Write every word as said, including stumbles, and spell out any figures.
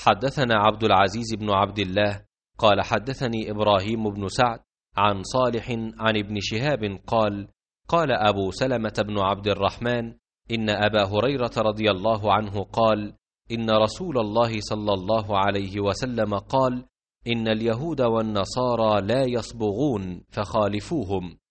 حدثنا عبد العزيز بن عبد الله قال حدثني إبراهيم بن سعد عن صالح عن ابن شهاب قال قال أبو سلمة بن عبد الرحمن إن أبا هريرة رضي الله عنه قال إن رسول الله صلى الله عليه وسلم قال إن اليهود والنصارى لا يصبغون فخالفوهم،